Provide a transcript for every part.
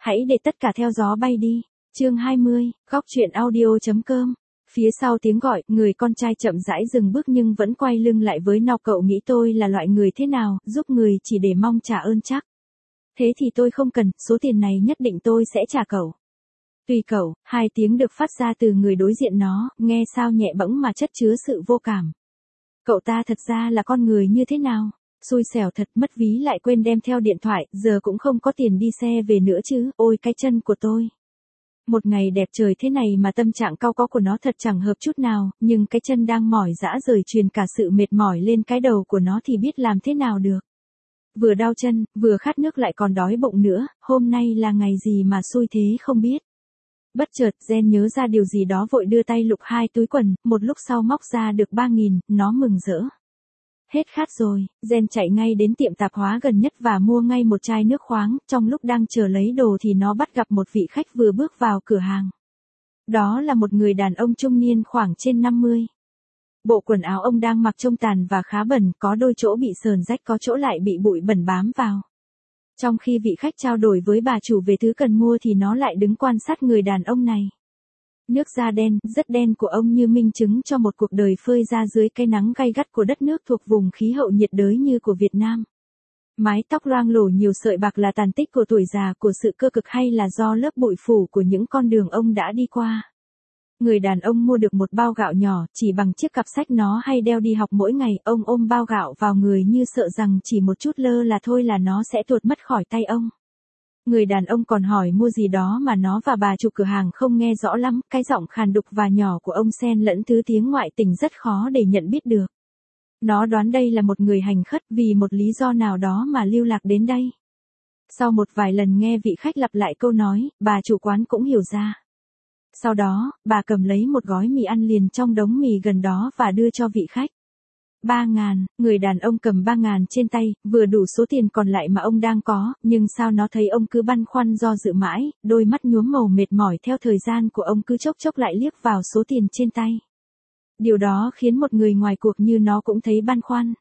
Hãy để tất cả theo gió bay đi. Chương 20, góc truyện audio.com. Phía sau tiếng gọi, người con trai chậm rãi dừng bước nhưng vẫn quay lưng lại với nó. Cậu nghĩ tôi là loại người thế nào, giúp người chỉ để mong trả ơn chắc. Thế thì tôi không cần, số tiền này nhất định tôi sẽ trả cậu. Tùy cậu, hai tiếng được phát ra từ người đối diện nó, nghe sao nhẹ bẫng mà chất chứa sự vô cảm. Cậu ta thật ra là con người như thế nào? Xui xẻo thật, mất ví lại quên đem theo điện thoại, giờ cũng không có tiền đi xe về nữa chứ, ôi cái chân của tôi. Một ngày đẹp trời thế này mà tâm trạng cau có của nó thật chẳng hợp chút nào, nhưng cái chân đang mỏi dã rời truyền cả sự mệt mỏi lên cái đầu của nó thì biết làm thế nào được. Vừa đau chân, vừa khát nước lại còn đói bụng nữa, hôm nay là ngày gì mà xui thế không biết. Bất chợt, Gen nhớ ra điều gì đó vội đưa tay lục hai túi quần, một lúc sau móc ra được 3.000, nó mừng rỡ. Hết khát rồi, Gen chạy ngay đến tiệm tạp hóa gần nhất và mua ngay một chai nước khoáng, trong lúc đang chờ lấy đồ thì nó bắt gặp một vị khách vừa bước vào cửa hàng. Đó là một người đàn ông trung niên khoảng trên 50. Bộ quần áo ông đang mặc trông tàn và khá bẩn, có đôi chỗ bị sờn rách, có chỗ lại bị bụi bẩn bám vào. Trong khi vị khách trao đổi với bà chủ về thứ cần mua thì nó lại đứng quan sát người đàn ông này. Nước da đen, rất đen của ông như minh chứng cho một cuộc đời phơi ra dưới cái nắng gay gắt của đất nước thuộc vùng khí hậu nhiệt đới như của Việt Nam. Mái tóc loang lổ nhiều sợi bạc là tàn tích của tuổi già, của sự cơ cực hay là do lớp bụi phủ của những con đường ông đã đi qua. Người đàn ông mua được một bao gạo nhỏ, chỉ bằng chiếc cặp sách nó hay đeo đi học mỗi ngày, ông ôm bao gạo vào người như sợ rằng chỉ một chút lơ là thôi là nó sẽ tuột mất khỏi tay ông. Người đàn ông còn hỏi mua gì đó mà nó và bà chủ cửa hàng không nghe rõ lắm, cái giọng khàn đục và nhỏ của ông xen lẫn thứ tiếng ngoại tình rất khó để nhận biết được. Nó đoán đây là một người hành khất vì một lý do nào đó mà lưu lạc đến đây. Sau một vài lần nghe vị khách lặp lại câu nói, bà chủ quán cũng hiểu ra. Sau đó, bà cầm lấy một gói mì ăn liền trong đống mì gần đó và đưa cho vị khách. 3.000, người đàn ông cầm 3.000 trên tay, vừa đủ số tiền còn lại mà ông đang có, nhưng sao nó thấy ông cứ băn khoăn do dự mãi, đôi mắt nhuốm màu mệt mỏi theo thời gian của ông cứ chốc chốc lại liếc vào số tiền trên tay. Điều đó khiến một người ngoài cuộc như nó cũng thấy băn khoăn.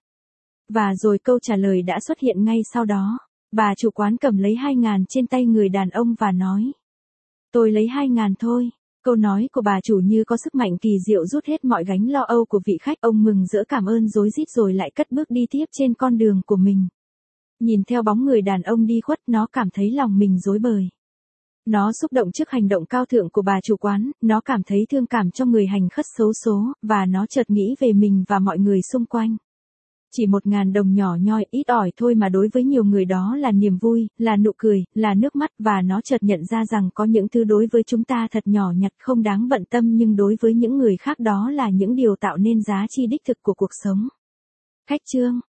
Và rồi câu trả lời đã xuất hiện ngay sau đó. Bà chủ quán cầm lấy 2.000 trên tay người đàn ông và nói. Tôi lấy 2.000 thôi. Câu nói của bà chủ như có sức mạnh kỳ diệu rút hết mọi gánh lo âu của vị khách. Ông mừng rỡ cảm ơn rối rít rồi lại cất bước đi tiếp trên con đường của mình. Nhìn theo bóng người đàn ông đi khuất, nó cảm thấy lòng mình rối bời. Nó xúc động trước hành động cao thượng của bà chủ quán, nó cảm thấy thương cảm cho người hành khất xấu số, và nó chợt nghĩ về mình và mọi người xung quanh. Chỉ 1.000 đồng nhỏ nhoi ít ỏi thôi mà đối với nhiều người đó là niềm vui, là nụ cười, là nước mắt, và nó chợt nhận ra rằng có những thứ đối với chúng ta thật nhỏ nhặt không đáng bận tâm nhưng đối với những người khác đó là những điều tạo nên giá trị đích thực của cuộc sống. Khách chương.